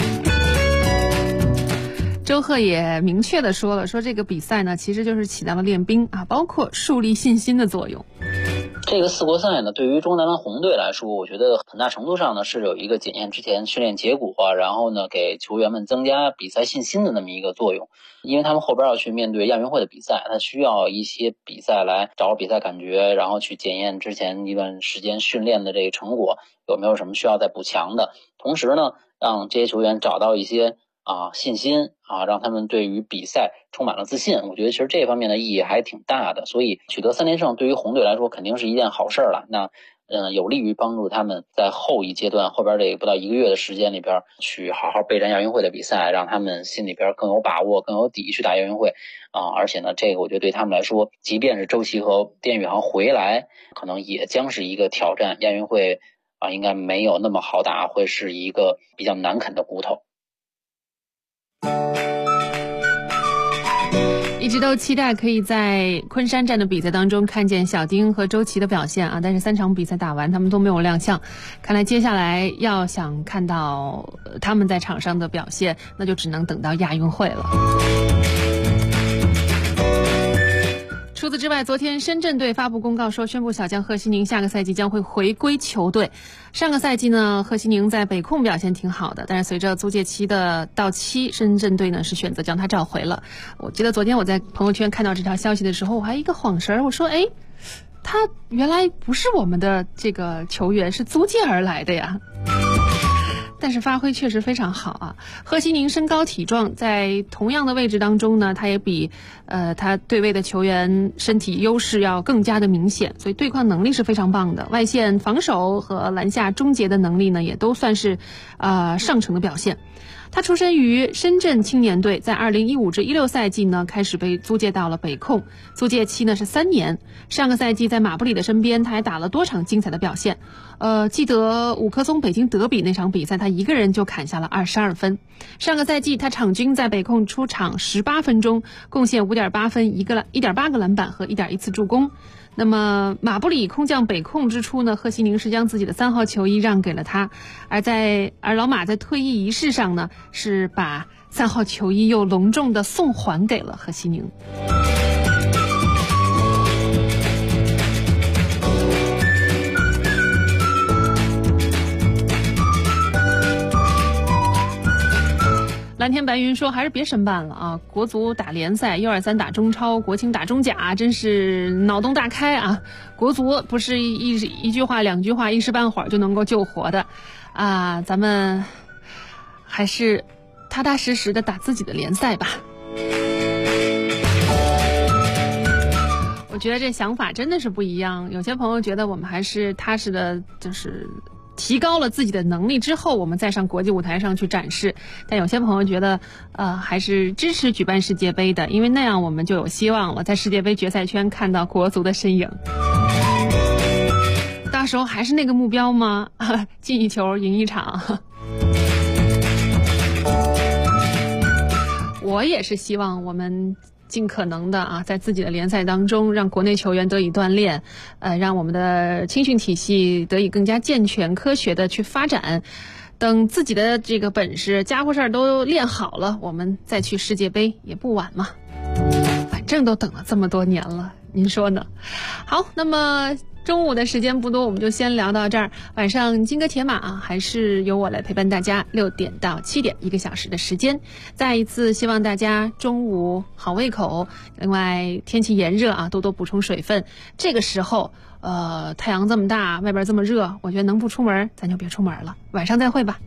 周贺也明确的说这个比赛呢，其实就是起到了练兵包括树立信心的作用。 这个4国赛呢，对于中国男篮红队来说，我觉得很大程度上呢是有一个检验之前训练结果然后呢给球员们增加比赛信心的那么一个作用。因为他们后边要去面对亚运会的比赛，他需要一些比赛来找比赛感觉，然后去检验之前一段时间训练的这个成果有没有什么需要再补强的，同时呢让这些球员找到一些信心让他们对于比赛充满了自信。我觉得其实这方面的意义还挺大的，所以取得3连胜对于红队来说肯定是一件好事了。那有利于帮助他们在后一阶段后边这不到1个月的时间里边去好好备战亚运会的比赛，让他们心里边更有把握更有底去打亚运会而且呢这个我觉得对他们来说，即便是周琦和丁宇航回来，可能也将是一个挑战。亚运会应该没有那么好打，会是一个比较难啃的骨头。 一直都期待可以在昆山站的比赛当中看见小丁和周琦的表现啊，但是3场比赛打完他们都没有亮相，看来接下来要想看到他们在场上的表现，那就只能等到亚运会了。除此之外，昨天深圳队发布公告说，宣布小将贺西宁下个赛季将会回归球队。上个赛季呢，贺西宁在北控表现挺好的，但是随着租借期的到期，深圳队呢是选择将他召回了。我记得昨天我在朋友圈看到这条消息的时候，我还一个晃神，我说他原来不是我们的这个球员，是租借而来的呀。但是发挥确实非常好啊！贺西宁身高体壮，在同样的位置当中呢，他也比他对位的球员身体优势要更加的明显，所以对抗能力是非常棒的。外线防守和篮下终结的能力呢，也都算是上乘的表现。他出身于深圳青年队，在2015至16赛季呢开始被租借到了北控，租借期呢是3年。上个赛季在马布里的身边，他还打了多场精彩的表现。记得五棵松北京德比那场比赛，他一个人就砍下了22分。上个赛季他场均在北控出场18分钟，贡献5.8分、1.8个篮板和1.1次助攻。那么马布里空降北控之初呢，贺西宁是将自己的3号球衣让给了他，而老马在退役仪式上呢，是把3号球衣又隆重的送还给了贺西宁。蓝天白云说还是别申办了啊！国足打联赛，U23打中超，国青打中甲，真是脑洞大开啊！国足不是一句话2句话一时半会儿就能够救活的啊！咱们还是踏踏实实的打自己的联赛吧。我觉得这想法真的是不一样，有些朋友觉得我们还是踏实的，就是提高了自己的能力之后，我们再上国际舞台上去展示。但有些朋友觉得还是支持举办世界杯的，因为那样我们就有希望了，在世界杯决赛圈看到国足的身影。到时候还是那个目标吗？进一球赢一场。我也是希望我们尽可能的在自己的联赛当中让国内球员得以锻炼，让我们的青训体系得以更加健全科学的去发展。等自己的这个本事家伙事儿都练好了，我们再去世界杯也不晚嘛。反正都等了这么多年了，您说呢？好，那么中午的时间不多，我们就先聊到这儿。晚上金戈铁马还是由我来陪伴大家，6点到7点1个小时的时间。再一次希望大家中午好胃口，另外天气炎热多多补充水分。这个时候太阳这么大，外边这么热，我觉得能不出门咱就别出门了。晚上再会吧。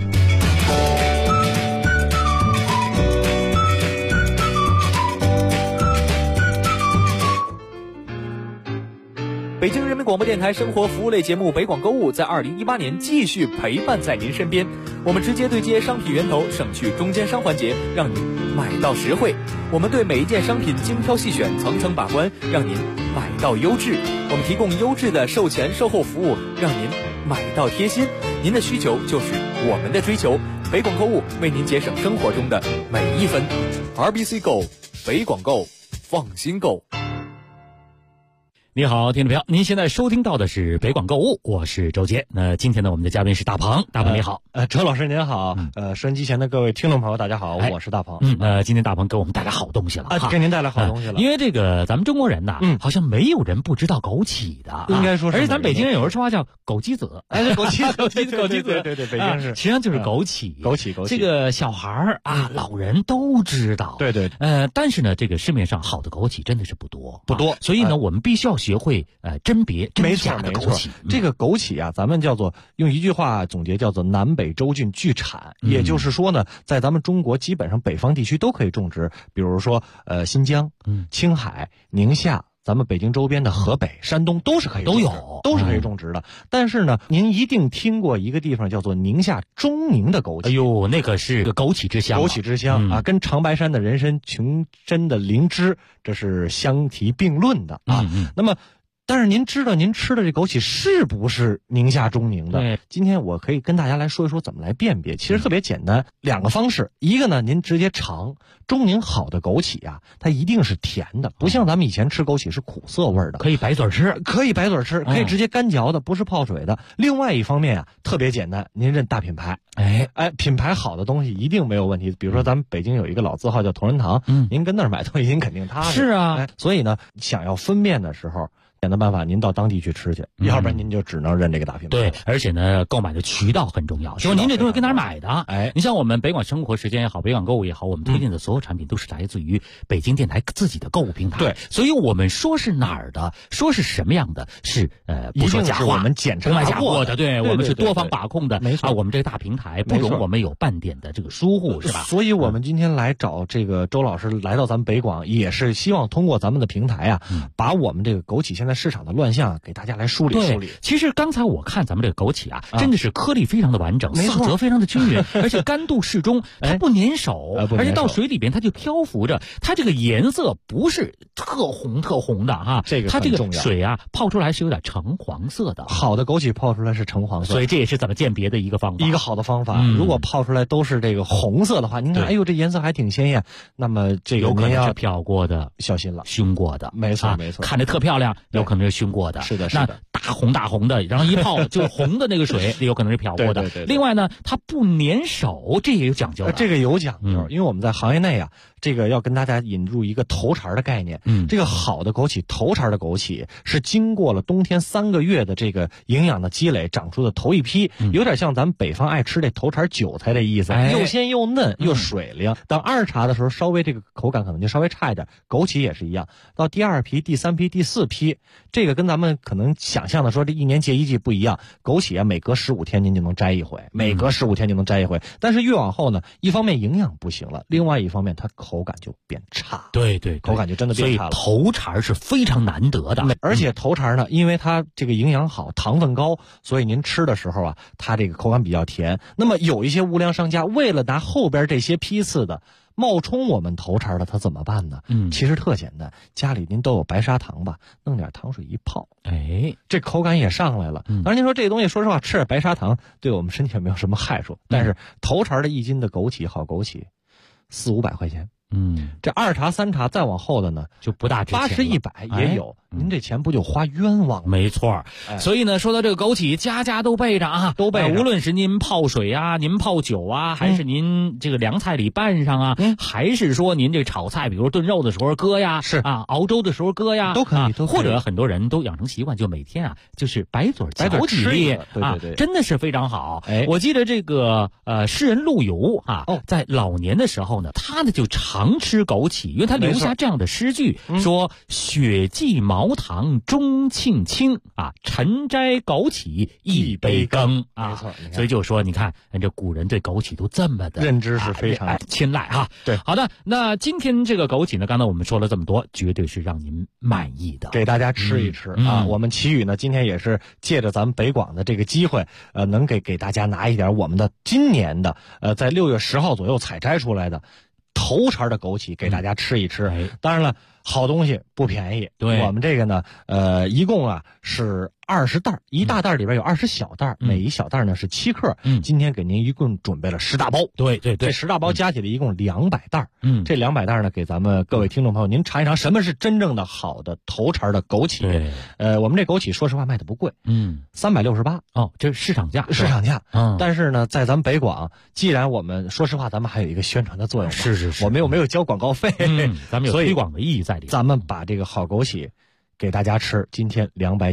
北京人民广播电台生活服务类节目北广购物在2018年继续陪伴在您身边。我们直接对接商品源头，省去中间商环节，让您买到实惠。我们对每一件商品精挑细选，层层把关，让您买到优质。我们提供优质的售前售后服务，让您买到贴心。您的需求就是我们的追求。北广购物为您节省生活中的每一分。RBC Go， 北广购，放心购。 你好，听众朋友，您现在收听到的是北广购物，我是周杰。那今天呢，我们的嘉宾是大鹏，大鹏你好。 周老师您好，收音机前的各位听众朋友大家好，我是大鹏。 今天大鹏给我们带来好东西了给您带来好东西了。 因为这个咱们中国人呐，好像没有人不知道枸杞的， 应该说是。 而且咱北京人有人说话叫枸杞子， 枸杞子，对，北京是， 实际上就是枸杞。这个小孩老人都知道。 对。 但是呢，这个市面上好的枸杞真的是不多， 所以呢，我们必须要学会甄别真假的枸杞。 这个枸杞咱们叫做用一句话总结，叫做南北洲郡俱产。也就是说呢，在咱们中国基本上北方地区都可以种植，比如说新疆、青海、宁夏，咱们北京周边的河北、山东都是可以种植，都是可以种植的。但是呢，您一定听过一个地方叫做宁夏中宁的枸杞。 哎呦，那个是个枸杞之乡， 枸杞之乡跟长白山的人参、琼珍的灵芝，这是相提并论的那么但是您知道您吃的这枸杞是不是宁夏中宁的？ 对， 今天我可以跟大家来说一说怎么来辨别。其实特别简单，两个方式。一个呢，您直接尝中宁好的枸杞啊，它一定是甜的，不像咱们以前吃枸杞是苦涩味的。 可以白嘴吃， 可以白嘴吃，可以直接干嚼的，不是泡水的。另外一方面啊，特别简单，您认大品牌。品牌好的东西一定没有问题。比如说咱们北京有一个老字号叫同仁堂，您跟那儿买东西您肯定踏实。 是啊， 所以呢，想要分辨的时候，简单办法，您到当地去吃去，要不然您就只能认这个大品牌。 对，而且呢，购买的渠道很重要，就是您这东西跟哪儿买的？你像我们北广生活时间也好，北广购物也好，我们推荐的所有产品都是来自于北京电台自己的购物平台。 对， 所以我们说是哪儿的，说是什么样的，是不说假话， 我们检查过的，对，我们是多方把控的， 没错。 我们这个大平台不容我们有半点的这个疏忽，是吧？ 所以我们今天来找这个周老师来到咱们北广，也是希望通过咱们的平台啊，把我们这个枸杞现在市场的乱象给大家来梳理梳理。 其实刚才我看咱们这个枸杞啊，真的是颗粒非常的完整，色泽非常的均匀，而且干度适中，它不粘手，而且到水里边它就漂浮着，它这个颜色不是特红的哈，它这个水啊泡出来是有点橙黄色的。 好的枸杞泡出来是橙黄色， 所以这也是怎么鉴别的一个方法， 一个好的方法。如果泡出来都是这个红色的话，您看，哎呦，这颜色还挺鲜艳，那么这个有可能是漂过的， 小心了， 熏过的， 没错没错， 看着特漂亮，有可能是熏过的。 是的， 那大红的，然后一泡就是红的那个水，有可能是漂过的。 对。 另外呢，它不粘手，这也有讲究。 这个有讲究，因为我们在行业内啊，这个要跟大家引入一个头茬的概念。这个好的枸杞，头茬的枸杞是经过了冬天3个月的这个营养的积累，长出的头一批，有点像咱们北方爱吃这头茬韭菜的意思，又鲜又嫩又水灵。等二茬的时候，稍微这个口感可能就稍微差一点。枸杞也是一样，到第2批、第3批、第4批，这个跟咱们可能想象的说这一年结一季不一样。枸杞啊，每隔15天您就能摘一回，每隔15天就能摘一回。但是越往后呢，一方面营养不行了，另外一方面它口感就变差。 对， 口感就真的变差了。 所以头茬是非常难得的， 而且头茬呢，因为它这个营养好，糖分高，所以您吃的时候啊，它这个口感比较甜。那么有一些无良商家为了拿后边这些批次的冒充我们头茬的，他怎么办呢？其实特简单，家里您都有白砂糖吧，弄点糖水一泡，这口感也上来了。当然您说这个东西，说实话，吃点白砂糖对我们身体也没有什么害处，但是头茬的1斤的枸杞，好枸杞400-500块钱。这2茬3茬再往后的呢， 就不大值钱了 ，80-100也有。您这钱不就花冤枉了？ 没错。所以呢，说到这个枸杞，家家都备着啊， 都备着。 无论是您泡水啊，您泡酒啊，还是您这个凉菜里拌上啊，还是说您这炒菜，比如炖肉的时候搁呀， 是啊，熬粥的时候搁呀， 都可以。 或者很多人都养成习惯，就每天啊，就是白嘴嚼几粒啊，真的是非常好。我记得这个诗人陆游啊，在老年的时候呢，他呢就常吃枸杞，因为他留下这样的诗句，说雪霁茅堂钟磬清啊，晨摘枸杞一杯羹啊。 没错， 所以就说你看这古人对枸杞都这么的认知是非常青睐哈。 对， 好的，那今天这个枸杞呢，刚才我们说了这么多，绝对是让您满意的， 给大家吃一吃啊。我们奇宇呢，今天也是借着咱们北广的这个机会，能给大家拿一点我们的今年的在6月10号左右采摘出来的头茬的枸杞给大家吃一吃。当然了，好东西不便宜。 对， 我们这个呢，一共啊是20袋，一大袋里边有20小袋，每一小袋呢是7克。今天给您一共准备了10大包。 对， 这10大包加起来一共200袋。这200袋呢，给咱们各位听众朋友您尝一尝什么是真正的好的头茬的枸杞。 对， 我们这枸杞说实话卖的不贵，368 这是市场价。 但是呢，在咱们北广，既然我们说实话，咱们还有一个宣传的作用， 是， 我们又没有交广告费， 咱们有推广的意义在里。 咱们把这个好枸杞给大家吃，今天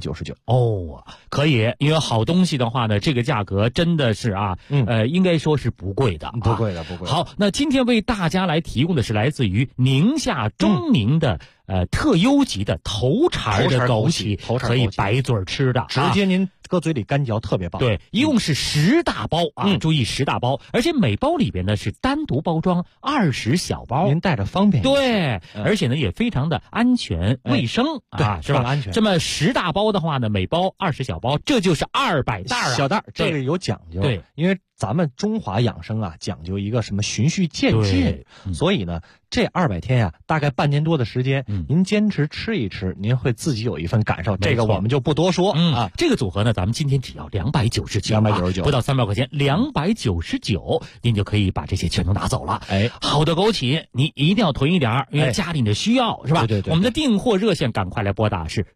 299。 可以，因为好东西的话呢，这个价格真的是啊，应该说是不贵的， 不贵的。 好，那今天为大家来提供的是来自于宁夏中宁的特优级的头茬的枸杞，可以白嘴吃的， 直接您搁嘴里干嚼，特别棒。 对，一共是10大包啊，注意10大包，而且每包里边呢是单独包装20小包， 您带着方便。 对，而且呢也非常的安全卫生啊，是吧？ 安全。 这么10大包的话呢，每包20小包，这就是200袋小袋，这个有讲究。 对， 因为咱们中华养生啊，讲究一个什么循序渐进，所以呢，这200天呀，大概半年多的时间，您坚持吃一吃，您会自己有一份感受。这个我们就不多说啊。 这个组合呢，咱们今天只要299，不到300块钱，299，您就可以把这些全都拿走了。好的枸杞，你一定要囤一点，因为家里的需要是吧？对。我们的订货热线赶快来拨打是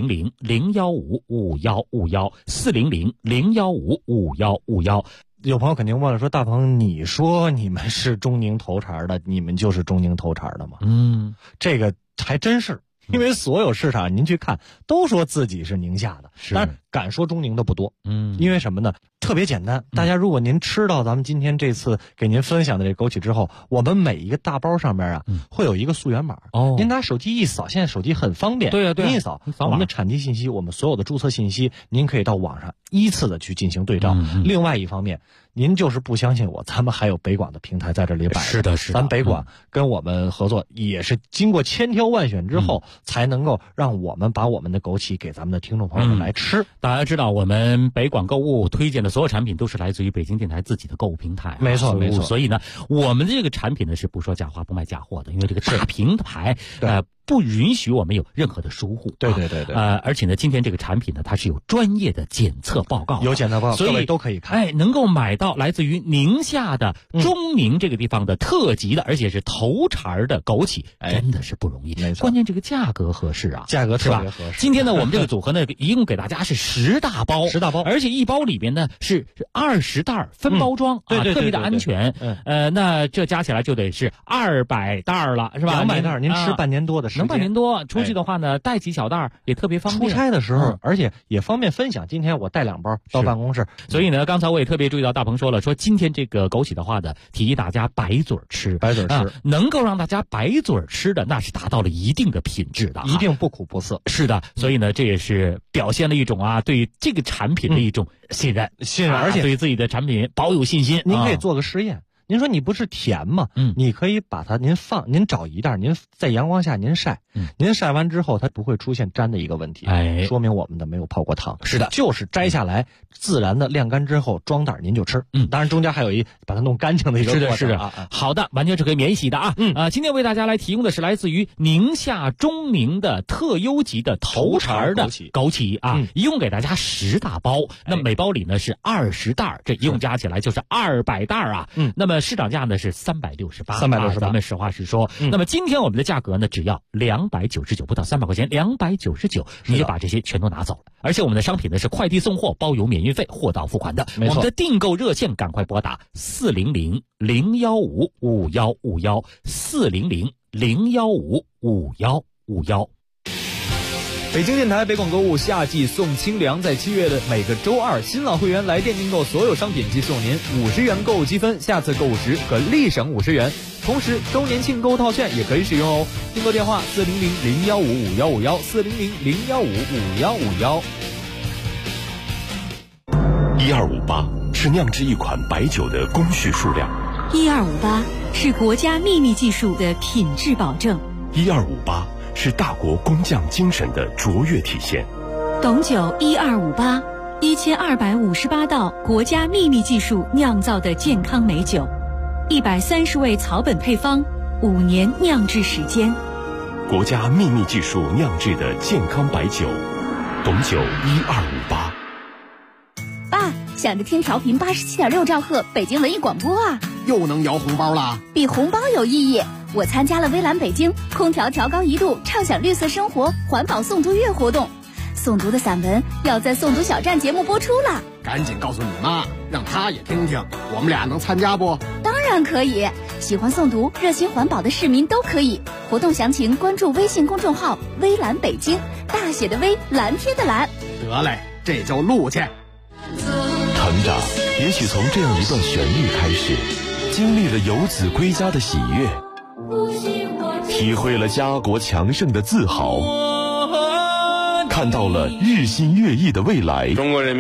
400-015-5151，400-015-5151。 有朋友肯定问了，说大鹏，你说你们是中宁头茬的，你们就是中宁头茬的吗？这个还真是，因为所有市场您去看，都说自己是宁夏的，但是敢说中宁的不多。因为什么呢？特别简单，大家如果您吃到咱们今天这次给您分享的这枸杞之后，我们每一个大包上面啊，会有一个溯源码。您拿手机一扫，现在手机很方便。对，您一扫，我们的产地信息，我们所有的注册信息，您可以到网上依次的去进行对照。另外一方面，您就是不相信我，咱们还有北广的平台在这里摆着。是的。咱北广跟我们合作，也是经过千挑万选之后，才能够让我们把我们的枸杞给咱们的听众朋友们来吃。 大家知道，我们北广购物推荐的所有产品都是来自于北京电台自己的购物平台。没错。所以呢，我们这个产品呢是不说假话不卖假货的，因为这个大平台不允许我们有任何的疏忽。对。而且呢，今天这个产品呢，它是有专业的检测报告，有检测报告，所以各位都可以看。能够买到来自于宁夏的中宁这个地方的特级的，而且是头茬的枸杞，真的是不容易。没错。关键这个价格合适啊，价格特别合适。今天呢，我们这个组合呢，一共给大家是10大包，而且一包里边呢是20袋分包装啊，特别的安全。那这加起来就得是200袋了，是吧？200袋，您吃半年多的时间。能半年多，出去的话呢，带几小袋也特别方便。出差的时候，而且也方便分享。今天我带2包到办公室，所以呢，刚才我也特别注意到大鹏说了，说今天这个枸杞的话呢，提议大家白嘴吃，能够让大家白嘴吃的，那是达到了一定的品质的，一定不苦不涩。是的，所以呢，这也是表现了一种对这个产品的一种信任，而且对自己的产品保有信心。您可以做个实验。您说你不是甜吗？你可以把它您找一袋，您在阳光下您晒，您晒完之后它不会出现粘的一个问题，说明我们的没有泡过汤。是的，就是摘下来自然的晾干之后装袋您就吃。当然中间还有把它弄干净的一个过程。是的。好的，完全是可以免洗的啊。今天为大家来提供的是来自于宁夏中宁的特优级的头茬的枸杞啊，一共给大家10大包，那每包里呢是20袋，这一共加起来就是200袋啊。那么市场价呢是368，咱们实话实说。那么今天我们的价格呢只要299，不到300块钱，299，你就把这些全都拿走了。而且我们的商品呢是快递送货，包邮免运费，货到付款的。我们的订购热线赶快拨打400-015-5151，400-015-5151。 北京电台北广购物夏季送清凉，在7月的每个周2，新老会员来店订购所有商品即送您50元购物积分，下次购物时可立省50元。同时周年庆购套券也可以使用哦。订购电话400-015-5151，400-015-5151。 1258是酿制一款白酒的工序数量 ，1258是国家秘密技术的品质保证 ，1258是大国工匠精神的卓越体现。 董酒1258，1258道国家秘密技术酿造的健康美酒，130味草本配方，5年酿制时间。 国家秘密技术酿制的健康白酒，董酒1258。 爸，想着听调频87.6兆赫北京文艺广播啊， 又能摇红包啦！ 比红包有意义。我参加了微蓝北京空调调高1度畅享绿色生活环保诵读月活动，诵读的散文要在诵读小站节目播出了。 赶紧告诉你妈，让她也听听，我们俩能参加不？ 当然可以，喜欢诵读热心环保的市民都可以。活动详情关注微信公众号微蓝北京，大写的微，蓝天的蓝。 得嘞，这就录去。 成长也许从这样一段旋律开始，经历了游子归家的喜悦，体会了家国强盛的自豪，看到了日新月异的未来。中国人民